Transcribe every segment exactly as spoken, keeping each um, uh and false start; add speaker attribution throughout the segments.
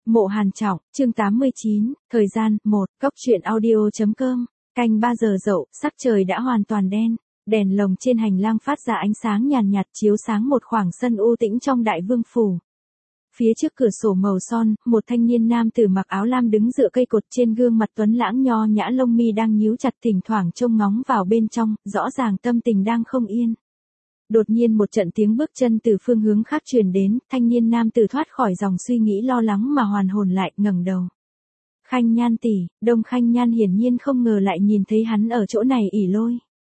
Speaker 1: Mộ Hàn Trọng, chương tám mươi chín, thời gian, một, cốc truyện audio.com, canh ba giờ dậu, sắc trời đã hoàn toàn đen, đèn lồng trên hành lang phát ra ánh sáng nhàn nhạt chiếu sáng một khoảng sân u tĩnh trong đại vương phủ. Phía trước cửa sổ màu son, một thanh niên nam tử mặc áo lam đứng dựa cây cột, trên gương mặt tuấn lãng nho nhã, lông mi đang nhíu chặt, thỉnh thoảng trông ngóng vào bên trong, rõ ràng tâm tình đang không yên. Đột nhiên một trận tiếng bước chân từ phương hướng khác truyền đến, thanh niên nam tử thoát khỏi dòng suy nghĩ lo lắng mà hoàn hồn lại, ngẩng đầu. Khanh Nhan tỷ, Đông Khanh Nhan hiển nhiên không ngờ lại nhìn thấy hắn ở chỗ này. ỉ lôi.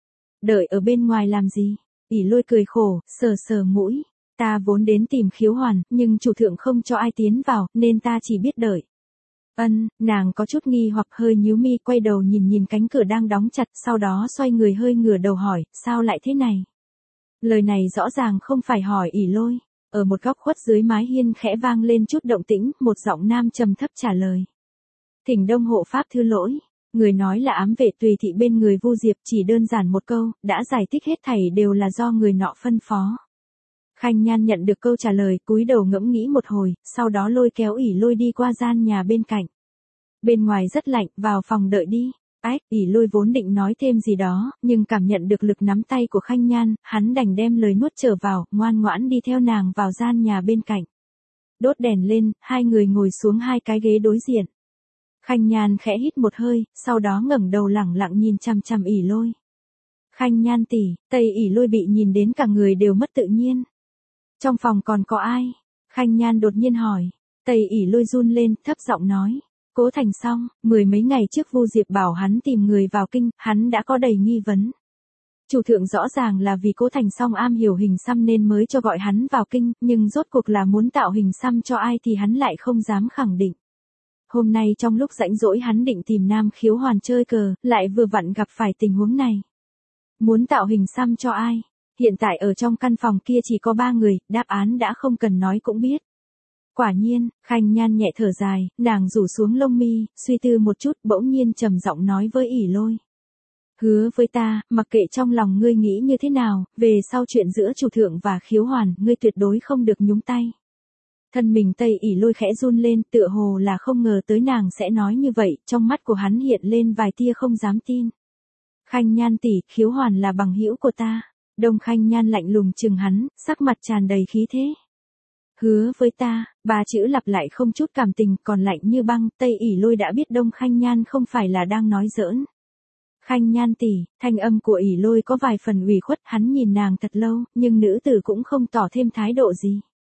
Speaker 1: Đợi ở bên ngoài làm gì? ỉ lôi cười khổ, sờ sờ mũi. Ta vốn đến tìm Khiếu Hoàn, nhưng chủ thượng không cho ai tiến vào, nên ta chỉ biết đợi. Ân, nàng có chút nghi hoặc hơi nhíu mi, quay đầu nhìn nhìn cánh cửa đang đóng chặt, sau đó xoay người hơi ngửa đầu hỏi, sao lại thế này? Lời này rõ ràng không phải hỏi ỉ lôi. Ở một góc khuất dưới mái hiên khẽ vang lên chút động tĩnh, một giọng nam trầm thấp trả lời. Thỉnh Đông hộ pháp thứ lỗi. Người nói là ám vệ tùy thị bên người Vu Diệp, chỉ đơn giản một câu, đã giải thích hết thảy đều là do người nọ phân phó. Khanh Nhan nhận được câu trả lời, cúi đầu ngẫm nghĩ một hồi, sau đó lôi kéo ỉ lôi đi qua gian nhà bên cạnh. Bên ngoài rất lạnh, vào phòng đợi đi. Ách, ỉ lôi vốn định nói thêm gì đó, nhưng cảm nhận được lực nắm tay của Khanh Nhan, hắn đành đem lời nuốt trở vào, ngoan ngoãn đi theo nàng vào gian nhà bên cạnh. Đốt đèn lên, hai người ngồi xuống hai cái ghế đối diện. Khanh Nhan khẽ hít một hơi, sau đó ngẩng đầu lẳng lặng nhìn chằm chằm ỉ lôi. Khanh Nhan tỷ, Tây ỉ lôi bị nhìn đến cả người đều mất tự nhiên. Trong phòng còn có ai? Khanh Nhan đột nhiên hỏi. Tây ỉ lôi run lên, thấp giọng nói. Cố Thành Song, mười mấy ngày trước Vu Diệp bảo hắn tìm người vào kinh, hắn đã có đầy nghi vấn. Chủ thượng rõ ràng là vì Cố Thành Song am hiểu hình xăm nên mới cho gọi hắn vào kinh, nhưng rốt cuộc là muốn tạo hình xăm cho ai thì hắn lại không dám khẳng định. Hôm nay trong lúc rảnh rỗi hắn định tìm Nam Khiếu Hoàn chơi cờ, lại vừa vặn gặp phải tình huống này. Muốn tạo hình xăm cho ai? Hiện tại ở trong căn phòng kia chỉ có ba người, đáp án đã không cần nói cũng biết. Quả nhiên, Khanh Nhan nhẹ thở dài, nàng rủ xuống lông mi, suy tư một chút, bỗng nhiên trầm giọng nói với ỉ lôi. Hứa với ta, mặc kệ trong lòng ngươi nghĩ như thế nào, về sau chuyện giữa chủ thượng và Khiếu Hoàn, ngươi tuyệt đối không được nhúng tay. Thân mình Tây ỉ lôi khẽ run lên, tựa hồ là không ngờ tới nàng sẽ nói như vậy, trong mắt của hắn hiện lên vài tia không dám tin. Khanh Nhan tỷ, Khiếu Hoàn là bằng hữu của ta. Đông Khanh Nhan lạnh lùng chừng hắn, sắc mặt tràn đầy khí thế. Hứa với ta, ba chữ lặp lại không chút cảm tình, còn lạnh như băng. Tây ỉ lôi đã biết Đông Khanh Nhan không phải là đang nói giỡn. Khanh Nhan tỷ, thanh âm của ỉ lôi có vài phần ủy khuất, hắn nhìn nàng thật lâu, nhưng nữ tử cũng không tỏ thêm thái độ gì.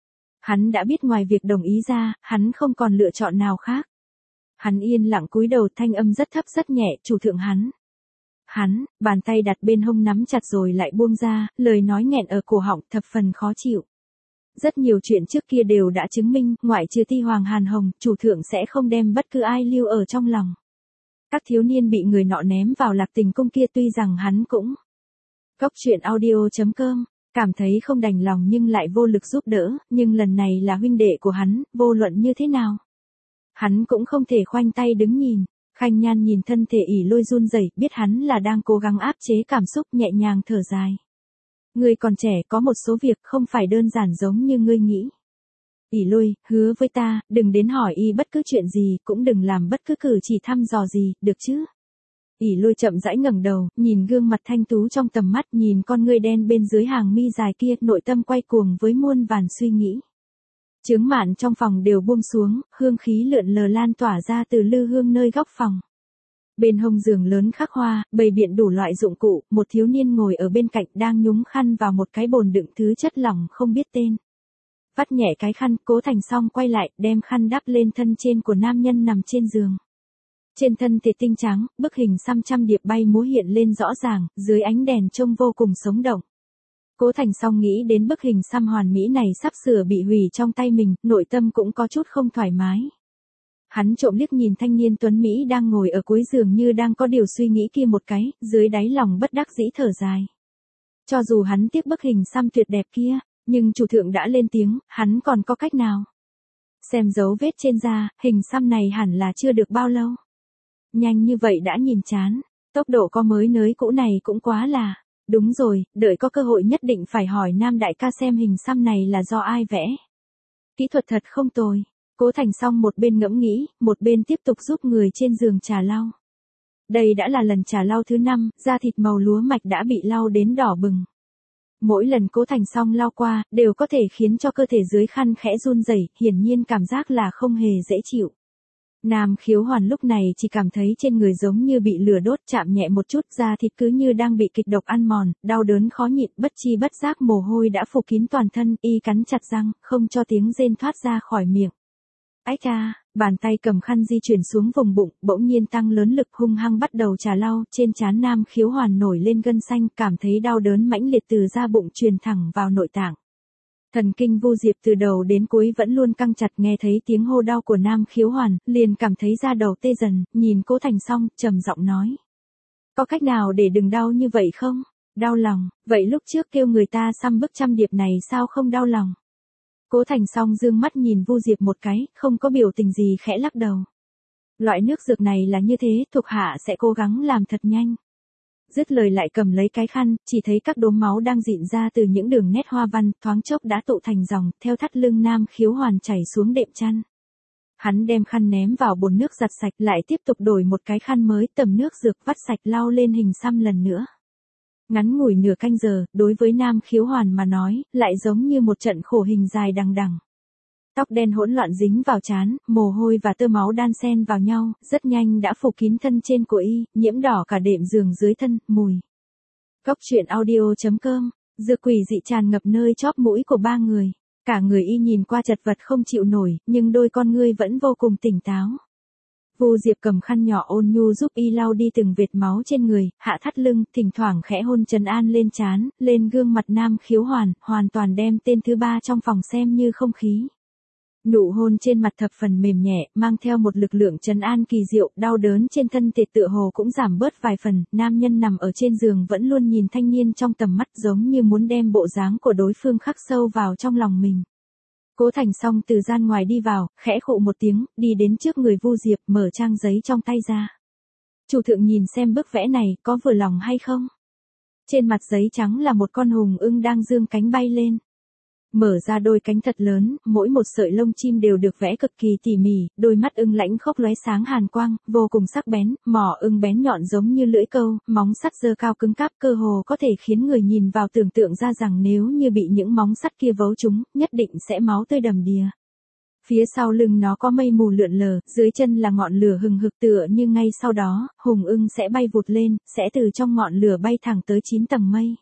Speaker 1: Hắn đã biết ngoài việc đồng ý ra, hắn không còn lựa chọn nào khác. Hắn yên lặng cúi đầu, thanh âm rất thấp rất nhẹ, chủ thượng hắn. Hắn, bàn tay đặt bên hông nắm chặt rồi lại buông ra, lời nói nghẹn ở cổ họng, thập phần khó chịu. Rất nhiều chuyện trước kia đều đã chứng minh, ngoại trừ Ti Hoàng Hàn Hồng, chủ thượng sẽ không đem bất cứ ai lưu ở trong lòng. Các thiếu niên bị người nọ ném vào Lạc Tình cung kia, tuy rằng hắn cũng cốc truyện audio.com, cảm thấy không đành lòng nhưng lại vô lực giúp đỡ, nhưng lần này là huynh đệ của hắn, vô luận như thế nào. Hắn cũng không thể khoanh tay đứng nhìn. Khanh Nhan nhìn thân thể ỉ lôi run rẩy, biết hắn là đang cố gắng áp chế cảm xúc, nhẹ nhàng thở dài. Ngươi còn trẻ, có một số việc không phải đơn giản giống như ngươi nghĩ. ỉ lôi, hứa với ta, đừng đến hỏi y bất cứ chuyện gì, cũng đừng làm bất cứ cử chỉ thăm dò gì, được chứ? ỉ lôi chậm rãi ngẩng đầu, nhìn gương mặt thanh tú trong tầm mắt, nhìn con ngươi đen bên dưới hàng mi dài kia, nội tâm quay cuồng với muôn vàn suy nghĩ. Chướng mạn trong phòng đều buông xuống, hương khí lượn lờ lan tỏa ra từ lư hương nơi góc phòng. Bên hông giường lớn khắc hoa, bày biện đủ loại dụng cụ, một thiếu niên ngồi ở bên cạnh đang nhúng khăn vào một cái bồn đựng thứ chất lỏng không biết tên. Vắt nhẹ cái khăn, Cố Thành Song quay lại, đem khăn đắp lên thân trên của nam nhân nằm trên giường. Trên thân thể tinh trắng, bức hình xăm trăm điệp bay múa hiện lên rõ ràng, dưới ánh đèn trông vô cùng sống động. Cố Thành Song nghĩ đến bức hình xăm hoàn mỹ này sắp sửa bị hủy trong tay mình, nội tâm cũng có chút không thoải mái. Hắn trộm liếc nhìn thanh niên tuấn Mỹ đang ngồi ở cuối giường như đang có điều suy nghĩ kia một cái, dưới đáy lòng bất đắc dĩ thở dài. Cho dù hắn tiếc bức hình xăm tuyệt đẹp kia, nhưng chủ thượng đã lên tiếng, hắn còn có cách nào? Xem dấu vết trên da, hình xăm này hẳn là chưa được bao lâu. Nhanh như vậy đã nhìn chán, tốc độ có mới nới cũ này cũng quá là. Đúng rồi, đợi có cơ hội nhất định phải hỏi Nam đại ca xem hình xăm này là do ai vẽ. Kỹ thuật thật không tồi. Cố Thành Song một bên ngẫm nghĩ, một bên tiếp tục giúp người trên giường trà lau. Đây đã là lần trà lau thứ năm, da thịt màu lúa mạch đã bị lau đến đỏ bừng. Mỗi lần Cố Thành Song lau qua, đều có thể khiến cho cơ thể dưới khăn khẽ run rẩy, hiển nhiên cảm giác là không hề dễ chịu. Nam Khiếu Hoàn lúc này chỉ cảm thấy trên người giống như bị lửa đốt, chạm nhẹ một chút, da thịt cứ như đang bị kịch độc ăn mòn, đau đớn khó nhịn, bất chi bất giác mồ hôi đã phủ kín toàn thân, y cắn chặt răng, không cho tiếng rên thoát ra khỏi miệng. Ách a, bàn tay cầm khăn di chuyển xuống vùng bụng, bỗng nhiên tăng lớn lực, hung hăng bắt đầu trà lau, trên trán Nam Khiếu Hoàn nổi lên gân xanh, cảm thấy đau đớn mãnh liệt từ da bụng truyền thẳng vào nội tạng. Thần kinh Vu Diệp từ đầu đến cuối vẫn luôn căng chặt, nghe thấy tiếng hô đau của Nam Khiếu Hoàn, liền cảm thấy da đầu tê dần, nhìn Cố Thành Song, trầm giọng nói. Có cách nào để đừng đau như vậy không? Đau lòng, vậy lúc trước kêu người ta xăm bức trăm điệp này sao không đau lòng? Cố Thành Song dương mắt nhìn Vu Diệp một cái, không có biểu tình gì, khẽ lắc đầu. Loại nước dược này là như thế, thuộc hạ sẽ cố gắng làm thật nhanh. Dứt lời lại cầm lấy cái khăn, chỉ thấy các đốm máu đang rịn ra từ những đường nét hoa văn, thoáng chốc đã tụ thành dòng, theo thắt lưng Nam Khiếu Hoàn chảy xuống đệm chăn. Hắn đem khăn ném vào bồn nước giặt sạch, lại tiếp tục đổi một cái khăn mới, tầm nước dược vắt sạch lau lên hình xăm lần nữa. Ngắn ngủi nửa canh giờ, đối với Nam Khiếu Hoàn mà nói, lại giống như một trận khổ hình dài đằng đằng. Tóc đen hỗn loạn dính vào trán, mồ hôi và tơ máu đan xen vào nhau, rất nhanh đã phủ kín thân trên của y, nhiễm đỏ cả đệm giường dưới thân, mùi. Cốc truyện audio chấm com, dược quỷ dị tràn ngập nơi chóp mũi của ba người. Cả người y nhìn qua chật vật không chịu nổi, nhưng đôi con ngươi vẫn vô cùng tỉnh táo. Vu Diệp cầm khăn nhỏ ôn nhu giúp y lau đi từng vệt máu trên người, hạ thắt lưng, thỉnh thoảng khẽ hôn trấn an lên trán, lên gương mặt Nam Khiếu Hoàn, hoàn toàn đem tên thứ ba trong phòng xem như không khí. Nụ hôn trên mặt thập phần mềm nhẹ, mang theo một lực lượng trấn an kỳ diệu, đau đớn trên thân thể tựa hồ cũng giảm bớt vài phần, nam nhân nằm ở trên giường vẫn luôn nhìn thanh niên trong tầm mắt, giống như muốn đem bộ dáng của đối phương khắc sâu vào trong lòng mình. Cố Thành Song từ gian ngoài đi vào, khẽ khụ một tiếng, đi đến trước người Vu Diệp, mở trang giấy trong tay ra. Chủ thượng nhìn xem bức vẽ này, có vừa lòng hay không? Trên mặt giấy trắng là một con hùng ưng đang dương cánh bay lên. Mở ra đôi cánh thật lớn, mỗi một sợi lông chim đều được vẽ cực kỳ tỉ mỉ, đôi mắt ưng lãnh khốc lóe sáng hàn quang, vô cùng sắc bén, mỏ ưng bén nhọn giống như lưỡi câu, móng sắt giơ cao cứng cáp, cơ hồ có thể khiến người nhìn vào tưởng tượng ra rằng nếu như bị những móng sắt kia vấu trúng, nhất định sẽ máu tươi đầm đìa. Phía sau lưng nó có mây mù lượn lờ, dưới chân là ngọn lửa hừng hực, tựa như ngay sau đó, hùng ưng sẽ bay vụt lên, sẽ từ trong ngọn lửa bay thẳng tới chín tầng mây.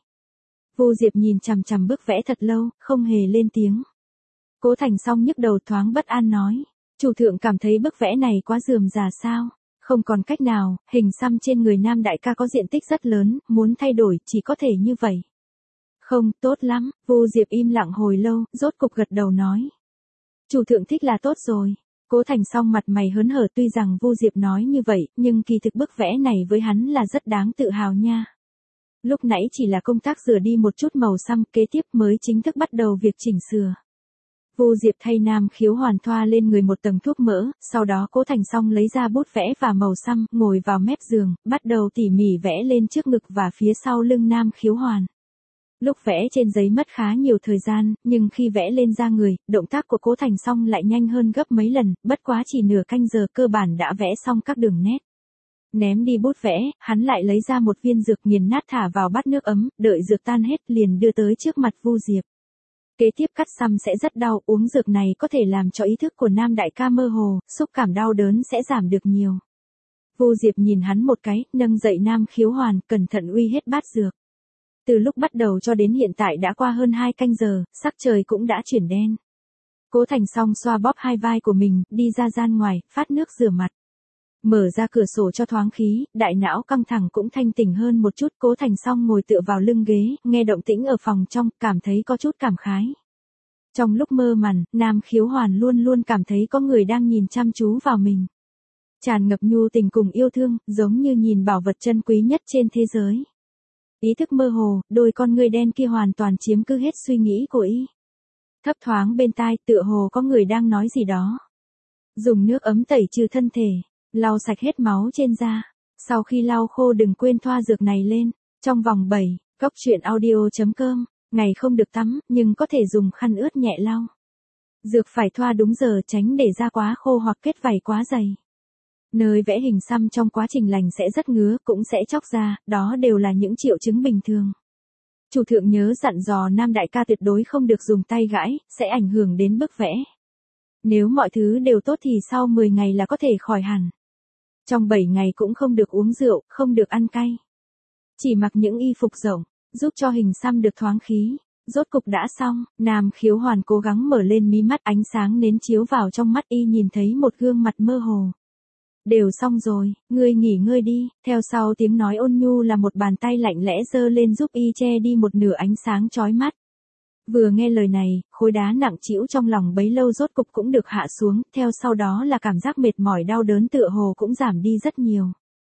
Speaker 1: Vu Diệp nhìn chằm chằm bức vẽ thật lâu, không hề lên tiếng. Cố Thành Song nhức đầu thoáng bất an nói. Chủ thượng cảm thấy bức vẽ này quá rườm rà sao? Không còn cách nào, hình xăm trên người Nam đại ca có diện tích rất lớn, muốn thay đổi chỉ có thể như vậy. Không, tốt lắm, Vu Diệp im lặng hồi lâu, rốt cục gật đầu nói. Chủ thượng thích là tốt rồi. Cố Thành Song mặt mày hớn hở, tuy rằng Vu Diệp nói như vậy, nhưng kỳ thực bức vẽ này với hắn là rất đáng tự hào nha. Lúc nãy chỉ là công tác rửa đi một chút màu xăm, kế tiếp mới chính thức bắt đầu việc chỉnh sửa. Vu Diệp thay Nam Khiếu Hoàn thoa lên người một tầng thuốc mỡ, sau đó Cố Thành Song lấy ra bút vẽ và màu xăm, ngồi vào mép giường, bắt đầu tỉ mỉ vẽ lên trước ngực và phía sau lưng Nam Khiếu Hoàn. Lúc vẽ trên giấy mất khá nhiều thời gian, nhưng khi vẽ lên da người, động tác của Cố Thành Song lại nhanh hơn gấp mấy lần, bất quá chỉ nửa canh giờ cơ bản đã vẽ xong các đường nét. Ném đi bút vẽ, hắn lại lấy ra một viên dược nghiền nát thả vào bát nước ấm, đợi dược tan hết liền đưa tới trước mặt Vu Diệp. Kế tiếp cắt xăm sẽ rất đau, uống dược này có thể làm cho ý thức của Nam đại ca mơ hồ, xúc cảm đau đớn sẽ giảm được nhiều. Vu Diệp nhìn hắn một cái, nâng dậy Nam Khiếu Hoàn, cẩn thận uy hết bát dược. Từ lúc bắt đầu cho đến hiện tại đã qua hơn hai canh giờ, sắc trời cũng đã chuyển đen. Cố Thành Song xoa bóp hai vai của mình, đi ra gian ngoài, phát nước rửa mặt. Mở ra cửa sổ cho thoáng khí, đại não căng thẳng cũng thanh tỉnh hơn một chút. Cố Thành Song ngồi tựa vào lưng ghế, nghe động tĩnh ở phòng trong, cảm thấy có chút cảm khái. Trong lúc mơ màng, Nam Khiếu Hoàn luôn luôn cảm thấy có người đang nhìn chăm chú vào mình. Tràn ngập nhu tình cùng yêu thương, giống như nhìn bảo vật chân quý nhất trên thế giới. Ý thức mơ hồ, đôi con ngươi đen kia hoàn toàn chiếm cứ hết suy nghĩ của y. Thấp thoáng bên tai, tựa hồ có người đang nói gì đó. Dùng nước ấm tẩy trừ thân thể. Lau sạch hết máu trên da. Sau khi lau khô đừng quên thoa dược này lên. Trong vòng bảy, cốc truyện audio chấm com, ngày không được tắm, nhưng có thể dùng khăn ướt nhẹ lau. Dược phải thoa đúng giờ tránh để da quá khô hoặc kết vảy quá dày. Nơi vẽ hình xăm trong quá trình lành sẽ rất ngứa, cũng sẽ chóc da, đó đều là những triệu chứng bình thường. Chủ thượng nhớ dặn dò nam đại ca tuyệt đối không được dùng tay gãi, sẽ ảnh hưởng đến bức vẽ. Nếu mọi thứ đều tốt thì sau mười ngày là có thể khỏi hẳn. Trong bảy ngày cũng không được uống rượu, không được ăn cay. Chỉ mặc những y phục rộng, giúp cho hình xăm được thoáng khí. Rốt cục đã xong, Nam Khiếu Hoàn cố gắng mở lên mí mắt, ánh sáng nến chiếu vào trong mắt y nhìn thấy một gương mặt mơ hồ. Đều xong rồi, ngươi nghỉ ngơi đi, theo sau tiếng nói ôn nhu là một bàn tay lạnh lẽ giơ lên giúp y che đi một nửa ánh sáng chói mắt. Vừa nghe lời này, khối đá nặng trĩu trong lòng bấy lâu rốt cục cũng được hạ xuống, theo sau đó là cảm giác mệt mỏi đau đớn tựa hồ cũng giảm đi rất nhiều.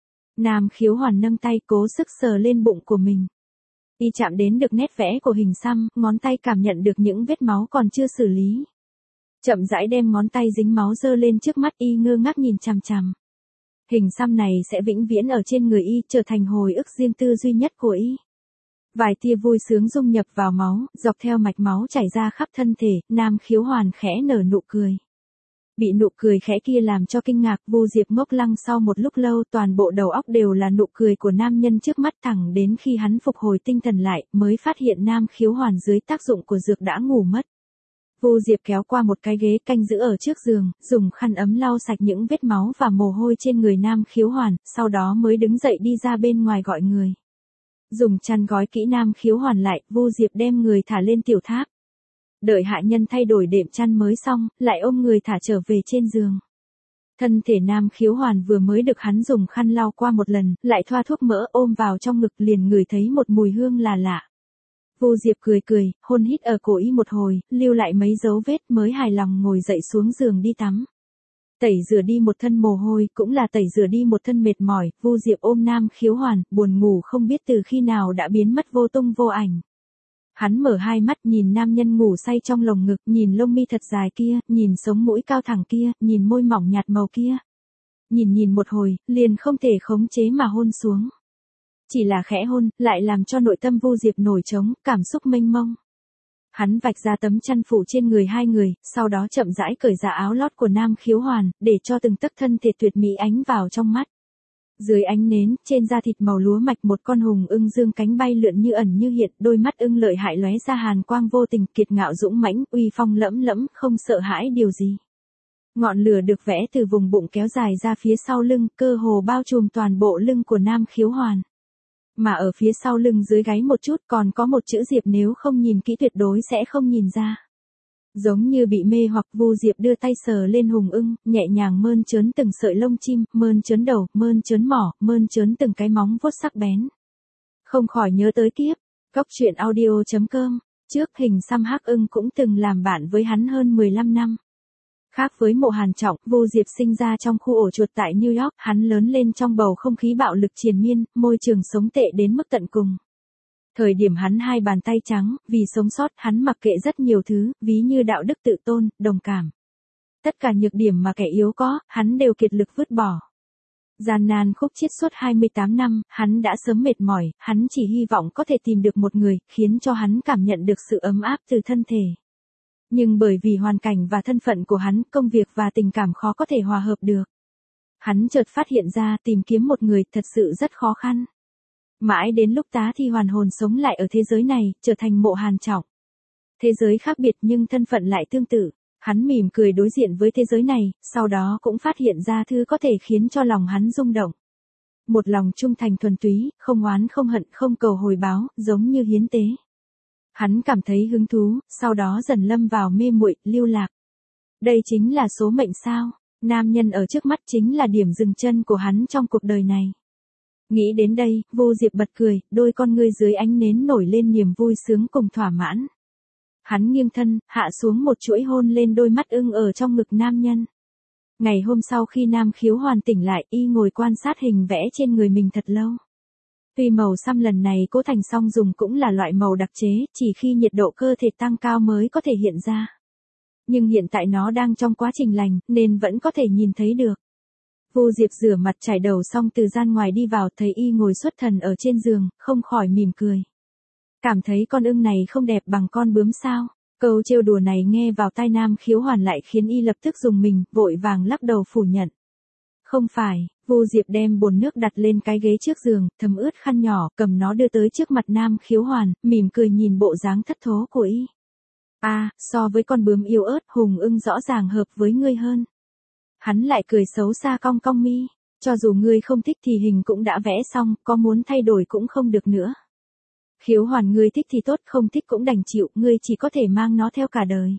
Speaker 1: Nam Khiếu Hoàn nâng tay cố sức sờ lên bụng của mình. Y chạm đến được nét vẽ của hình xăm, ngón tay cảm nhận được những vết máu còn chưa xử lý. Chậm rãi đem ngón tay dính máu giơ lên trước mắt y ngơ ngác nhìn chằm chằm. Hình xăm này sẽ vĩnh viễn ở trên người y, trở thành hồi ức riêng tư duy nhất của y. Vài tia vui sướng dung nhập vào máu, dọc theo mạch máu chảy ra khắp thân thể, Nam Khiếu Hoàn khẽ nở nụ cười. Bị nụ cười khẽ kia làm cho kinh ngạc, Vu Diệp ngốc lăng sau một lúc lâu, toàn bộ đầu óc đều là nụ cười của nam nhân trước mắt, thẳng đến khi hắn phục hồi tinh thần lại, mới phát hiện Nam Khiếu Hoàn dưới tác dụng của dược đã ngủ mất. Vu Diệp kéo qua một cái ghế canh giữ ở trước giường, dùng khăn ấm lau sạch những vết máu và mồ hôi trên người Nam Khiếu Hoàn, sau đó mới đứng dậy đi ra bên ngoài gọi người. Dùng chăn gói kỹ Nam Khiếu Hoàn lại, Vu Diệp đem người thả lên tiểu tháp. Đợi hạ nhân thay đổi đệm chăn mới xong, lại ôm người thả trở về trên giường. Thân thể Nam Khiếu Hoàn vừa mới được hắn dùng khăn lau qua một lần, lại thoa thuốc mỡ ôm vào trong ngực, liền ngửi thấy một mùi hương là lạ. Vu Diệp cười cười, hôn hít ở cổ y một hồi, lưu lại mấy dấu vết mới hài lòng ngồi dậy xuống giường đi tắm. Tẩy rửa đi một thân mồ hôi, cũng là tẩy rửa đi một thân mệt mỏi, Vu Diệp ôm Nam Khiếu Hoàn, buồn ngủ không biết từ khi nào đã biến mất vô tung vô ảnh. Hắn mở hai mắt nhìn nam nhân ngủ say trong lồng ngực, nhìn lông mi thật dài kia, nhìn sống mũi cao thẳng kia, nhìn môi mỏng nhạt màu kia. Nhìn nhìn một hồi, liền không thể khống chế mà hôn xuống. Chỉ là khẽ hôn, lại làm cho nội tâm Vu Diệp nổi trống, cảm xúc mênh mông. Hắn vạch ra tấm chăn phủ trên người hai người, sau đó chậm rãi cởi ra áo lót của Nam Khiếu Hoàn, để cho từng tấc thân thể tuyệt mỹ ánh vào trong mắt. Dưới ánh nến, trên da thịt màu lúa mạch một con hùng ưng dương cánh bay lượn như ẩn như hiện, đôi mắt ưng lợi hại lóe ra hàn quang vô tình, kiệt ngạo dũng mãnh, uy phong lẫm lẫm, không sợ hãi điều gì. Ngọn lửa được vẽ từ vùng bụng kéo dài ra phía sau lưng, cơ hồ bao trùm toàn bộ lưng của Nam Khiếu Hoàn. Mà ở phía sau lưng dưới gáy một chút còn có một chữ Diệp, nếu không nhìn kỹ tuyệt đối sẽ không nhìn ra. Giống như bị mê hoặc, Vu Diệp đưa tay sờ lên hùng ưng, nhẹ nhàng mơn trớn từng sợi lông chim, mơn trớn đầu, mơn trớn mỏ, mơn trớn từng cái móng vuốt sắc bén. Không khỏi nhớ tới tiếp, Cốc truyện audio chấm com, trước hình xăm hắc ưng cũng từng làm bạn với hắn hơn mười lăm năm. Khác với Mộ Hàn Trọng, Vu Diệp sinh ra trong khu ổ chuột tại New York, hắn lớn lên trong bầu không khí bạo lực triền miên, môi trường sống tệ đến mức tận cùng. Thời điểm hắn hai bàn tay trắng, vì sống sót, hắn mặc kệ rất nhiều thứ, ví như đạo đức tự tôn, đồng cảm. Tất cả nhược điểm mà kẻ yếu có, hắn đều kiệt lực vứt bỏ. Gian nan khúc chiết suốt hai mươi tám năm, hắn đã sớm mệt mỏi, hắn chỉ hy vọng có thể tìm được một người, khiến cho hắn cảm nhận được sự ấm áp từ thân thể. Nhưng bởi vì hoàn cảnh và thân phận của hắn, công việc và tình cảm khó có thể hòa hợp được. Hắn chợt phát hiện ra tìm kiếm một người thật sự rất khó khăn. Mãi đến lúc tá thi hoàn hồn sống lại ở thế giới này, trở thành Mộ Hàn Trọng. Thế giới khác biệt nhưng thân phận lại tương tự. Hắn mỉm cười đối diện với thế giới này, sau đó cũng phát hiện ra thứ có thể khiến cho lòng hắn rung động. Một lòng trung thành thuần túy, không oán không hận, không cầu hồi báo, giống như hiến tế. Hắn cảm thấy hứng thú, sau đó dần lâm vào mê muội, lưu lạc. Đây chính là số mệnh sao? Nam nhân ở trước mắt chính là điểm dừng chân của hắn trong cuộc đời này. Nghĩ đến đây, Vu Diệp bật cười, đôi con ngươi dưới ánh nến nổi lên niềm vui sướng cùng thỏa mãn. Hắn nghiêng thân, hạ xuống một chuỗi hôn lên đôi mắt ưng ở trong ngực nam nhân. Ngày hôm sau khi Nam Khiếu Hoàn tỉnh lại, y ngồi quan sát hình vẽ trên người mình thật lâu. Tuy màu xăm lần này Cố Thành Song dùng cũng là loại màu đặc chế, chỉ khi nhiệt độ cơ thể tăng cao mới có thể hiện ra. Nhưng hiện tại nó đang trong quá trình lành, nên vẫn có thể nhìn thấy được. Vu Diệp rửa mặt chải đầu xong từ gian ngoài đi vào, thấy y ngồi xuất thần ở trên giường, không khỏi mỉm cười. Cảm thấy con ưng này không đẹp bằng con bướm sao? Câu trêu đùa này nghe vào tai Nam Khiếu Hoàn lại khiến y lập tức rùng mình, vội vàng lắc đầu phủ nhận. Không phải, Vu Diệp đem bồn nước đặt lên cái ghế trước giường, thấm ướt khăn nhỏ, cầm nó đưa tới trước mặt Nam Khiếu Hoàn, mỉm cười nhìn bộ dáng thất thố của y. A, à, so với con bướm yếu ớt, Hùng Ưng rõ ràng hợp với ngươi hơn. Hắn lại cười xấu xa cong cong mi, cho dù ngươi không thích thì hình cũng đã vẽ xong, có muốn thay đổi cũng không được nữa. Khiếu Hoàn, ngươi thích thì tốt, không thích cũng đành chịu, ngươi chỉ có thể mang nó theo cả đời.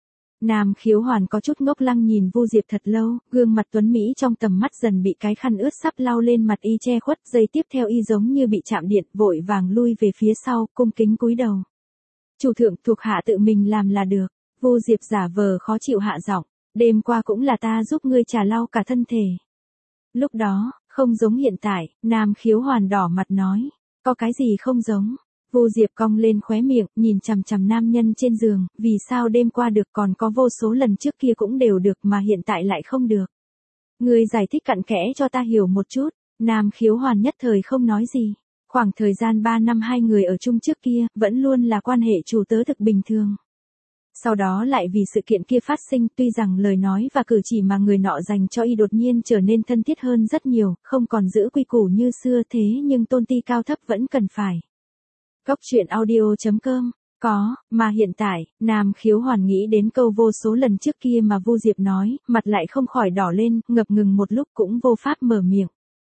Speaker 1: Nam Khiếu Hoàn có chút ngốc lăng nhìn Vu Diệp thật lâu, gương mặt tuấn mỹ trong tầm mắt dần bị cái khăn ướt sắp lau lên mặt y che khuất, giây tiếp theo y giống như bị chạm điện, vội vàng lui về phía sau, cung kính cúi đầu. Chủ thượng, thuộc hạ tự mình làm là được. Vu Diệp giả vờ khó chịu hạ giọng, đêm qua cũng là ta giúp ngươi trà lau cả thân thể. Lúc đó, không giống hiện tại, Nam Khiếu Hoàn đỏ mặt nói, có cái gì không giống? Vu Diệp cong lên khóe miệng, nhìn chằm chằm nam nhân trên giường, vì sao đêm qua được còn có vô số lần trước kia cũng đều được mà hiện tại lại không được. Ngươi giải thích cặn kẽ cho ta hiểu một chút. Nam Khiếu Hoàn nhất thời không nói gì. Khoảng thời gian ba năm hai người ở chung trước kia, vẫn luôn là quan hệ chủ tớ thực bình thường. Sau đó lại vì sự kiện kia phát sinh, tuy rằng lời nói và cử chỉ mà người nọ dành cho y đột nhiên trở nên thân thiết hơn rất nhiều, không còn giữ quy củ như xưa thế nhưng tôn ti cao thấp vẫn cần phải. Góc truyện audio chấm com, có, mà hiện tại, Nam Khiếu Hoàn nghĩ đến câu vô số lần trước kia mà Vu Diệp nói, mặt lại không khỏi đỏ lên, ngập ngừng một lúc cũng vô pháp mở miệng.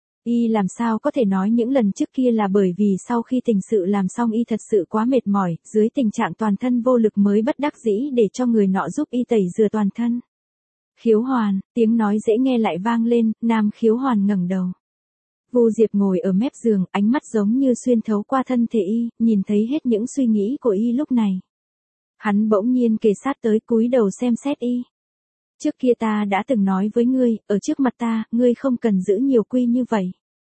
Speaker 1: Y làm sao có thể nói những lần trước kia là bởi vì sau khi tình sự làm xong y thật sự quá mệt mỏi, dưới tình trạng toàn thân vô lực mới bất đắc dĩ để cho người nọ giúp y tẩy rửa toàn thân. Khiếu Hoàn, tiếng nói dễ nghe lại vang lên, Nam Khiếu Hoàn ngẩng đầu. Vu Diệp ngồi ở mép giường, ánh mắt giống như xuyên thấu qua thân thể y, nhìn thấy hết những suy nghĩ của y lúc này. Hắn bỗng nhiên kề sát tới cúi đầu xem xét y. Trước kia ta đã từng nói với ngươi, ở trước mặt ta, ngươi không cần giữ nhiều quy như vậy.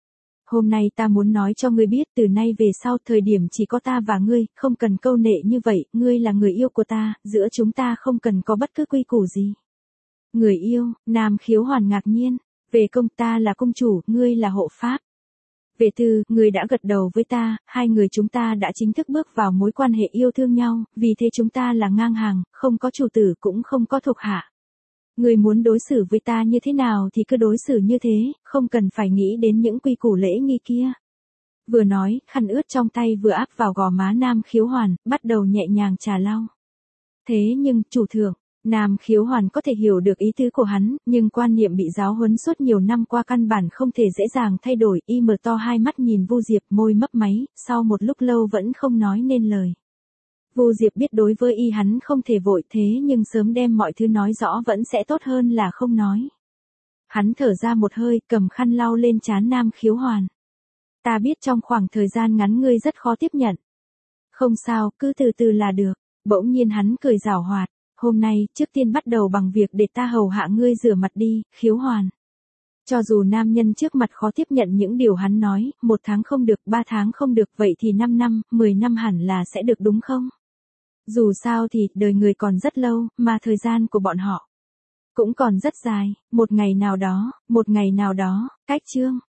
Speaker 1: Hôm nay ta muốn nói cho ngươi biết, từ nay về sau thời điểm chỉ có ta và ngươi, không cần câu nệ như vậy, ngươi là người yêu của ta, giữa chúng ta không cần có bất cứ quy củ gì. Người yêu? Nam Khiếu Hoàn ngạc nhiên. Về công, ta là công chủ, ngươi là hộ pháp. Về tư, ngươi đã gật đầu với ta, hai người chúng ta đã chính thức bước vào mối quan hệ yêu thương nhau, vì thế chúng ta là ngang hàng, không có chủ tử cũng không có thuộc hạ. Ngươi muốn đối xử với ta như thế nào thì cứ đối xử như thế, không cần phải nghĩ đến những quy củ lễ nghi kia. Vừa nói, khăn ướt trong tay vừa áp vào gò má Nam Khiếu Hoàn, bắt đầu nhẹ nhàng trà lau. Thế nhưng, chủ thượng, Nam Khiếu Hoàn có thể hiểu được ý tứ của hắn, nhưng quan niệm bị giáo huấn suốt nhiều năm qua căn bản không thể dễ dàng thay đổi, y mở to hai mắt nhìn Vu Diệp, môi mấp máy, sau một lúc lâu vẫn không nói nên lời. Vu Diệp biết đối với y hắn không thể vội thế nhưng sớm đem mọi thứ nói rõ vẫn sẽ tốt hơn là không nói. Hắn thở ra một hơi, cầm khăn lau lên trán Nam Khiếu Hoàn. Ta biết trong khoảng thời gian ngắn ngươi rất khó tiếp nhận. Không sao, cứ từ từ là được. Bỗng nhiên hắn cười giảo hoạt. Hôm nay, trước tiên bắt đầu bằng việc để ta hầu hạ ngươi rửa mặt đi, Khiếu Hoàn. Cho dù nam nhân trước mặt khó tiếp nhận những điều hắn nói, một tháng không được, ba tháng không được, vậy thì năm năm, mười năm hẳn là sẽ được đúng không? Dù sao thì, đời người còn rất lâu, mà thời gian của bọn họ cũng còn rất dài, một ngày nào đó, một ngày nào đó, cách chương.